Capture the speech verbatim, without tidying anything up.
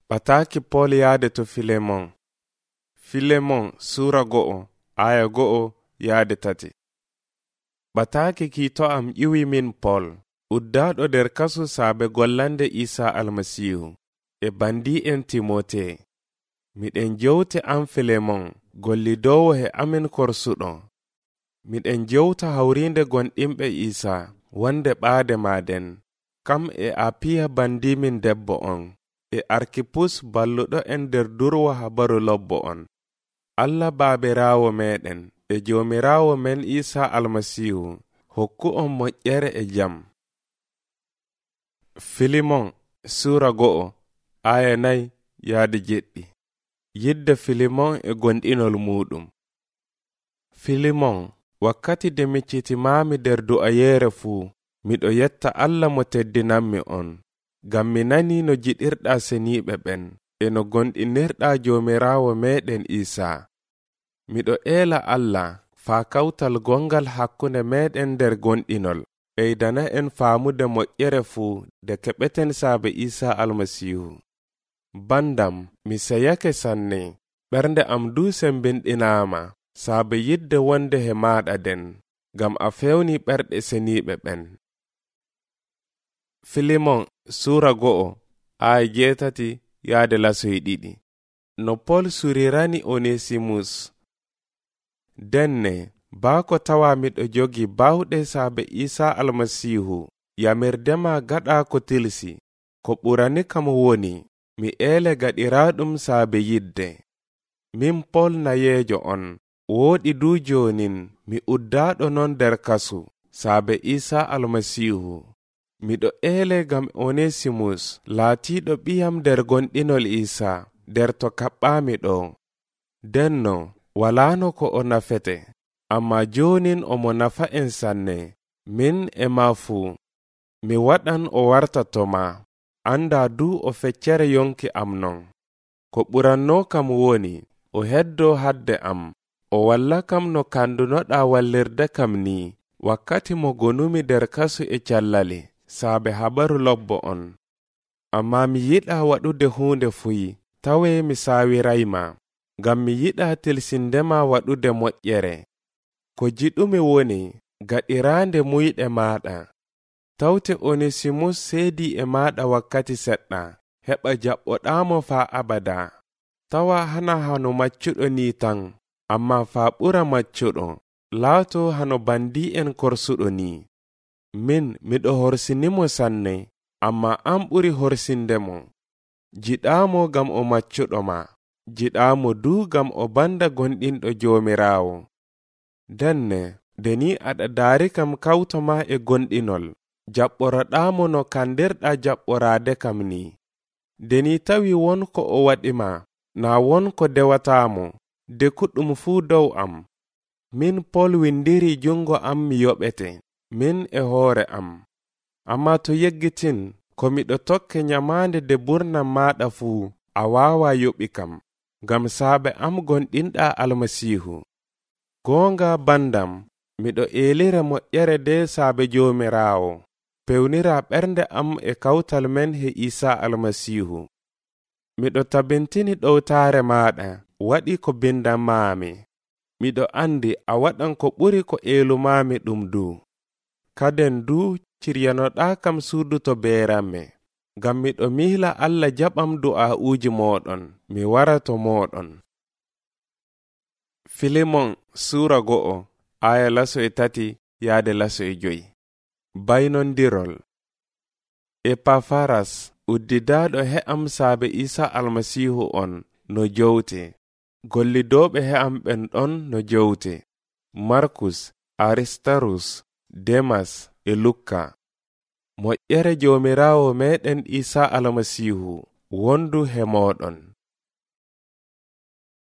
Ɓataaki Pol yaade to Filemon. Filemon Sura go'o aya go'o yaade tati. Ɓataaki kiito am ƴiwi min Pol, uddaaɗo nder kasu saabe gollande Isa Almasihu, e bandi'en Timote. Miɗen jewte am Filemon, gollidowo he amin korsuɗo. Miɗen jewta hawrinde gonɗinɓe Isa, wonde ɓaade maden, kam e Apiya bandimin debbo on, e Arkipus balluɗo en nder durwa habaru lobbo on. Allah baabirawo meɗen e jomirawo men Isa Almasihu hokku on moƴƴere e jam. Filimon Sura go'o aya nayi yaade jeɗɗi. Yidde Filimon e gonɗinol muɗum. Filimon, wakkati de miccitimami nder du'ayere fuu, miɗo yetta Allah mo teddinanmi on, ngam mi nani no jiɗirɗa seniɓe ɓen e no gonɗinirɗa jomirawo meɗen Isa. Miɗo ela Allah faa kawtal gongal hakkunde meɗen nder gonɗinol, ɓeydana en faamude moƴƴere fuu de keɓeten saabe Isa Almasihu. Bandam mi seyake sanne, ɓernde am du sembinɗinama saabe yidde wonde he maɗa den, ngam a fewni ɓerɗe seniɓe ɓen. Filimon Sura go'o aya jeetati yaade lasoy ɗiɗi. No Pol surirani Onesimus. Denne baako tawa miɗo jogi bawɗe saabe Isa Almasihu, yamirdema gaɗa ko tilsi, ko ɓurani kam woni mi ele gaɗiraɗum saabe yidde. Min Pol nayeejo on, woɗi du jonin mi uddaɗo non nder kasu saabe Isa Almasihu. Miɗo ele gam Onesimus laatiɗo ɓiyam nder gonɗinol Isa, nder to kaɓɓami ɗo. Denno walano ko o nafete, amma jonin omo nafa en sanne, min e ma fuu. Mi waɗan o warta to ma, anda du o feccere yonki am non. Ko ɓuranno kam woni, o heddo hadde am, o walla kam no kandunoɗa wallirde kam ni, wakkati mo gonumi nder kasu e callali, saabe habaru lobbo on. Amma mi yiɗa waɗude hunde fuyi, tawe mi sawirayma, ngam mi yiɗa tilsindema waɗude moƴƴere. Ko jiɗumi woni, gaɗirande muyɗe maɗa. Tawte Onesimus seedi e maɗa wakkati seɗɗa, heɓa jaɓɓoɗamo faa abada. Tawa hana hano maccuɗo ni tan, amma faa ɓura maccuɗo, laato hano bandi en korsuɗo ni. Min miɗo horsinimo sanne, amma an ɓuri horsindemo. Jiɗamo gam o maccuɗo ma, jiɗamo du gam o banda gonɗinɗo jomirawo. Denne, deni aɗa daari kam kawtoma e gonɗinol, jaɓɓoroɗamo no kandirɗa jaɓɓorade kam ni. Deni tawi wonko o waɗima, na wonko dewatamo, dekuɗum fuu dow am. Min Pol windiri jungo am mi yoɓete, min e hoore am. Amma to yeggitin, ko miɗo tokke nyamande de burnam maɗa fuu, a wawa yoɓi kam, ngam saabe am gonɗinɗa Almasihu. Gonga bandam, miɗo elira moƴƴere de saabe jomirawo, pewnira ɓernde am e kawtal men he Isa Almasihu. Miɗo tabintini ɗowtare maɗa, waɗi ko bindamami. Miɗo andi a waɗan ko ɓuri ko elumami ɗum du. Kaden du ciryanoɗa kam suudu to beeramme, ngam miɗo mihla Allah jaɓam du'a uji moɗon, mi wara to moɗon. Filimon Sura go'o aya laso e tati yaade laso e joyi. Baynondirol. Epafaras uddidaɗo he am saabe Isa Almasihu on no jowte, gollidoɓe he am ɓen ɗon no jowte, Markus, Aristarus, Demas e Lukka. Moƴƴere jomirawo meɗen Isa Almasihu wondu he moɗon.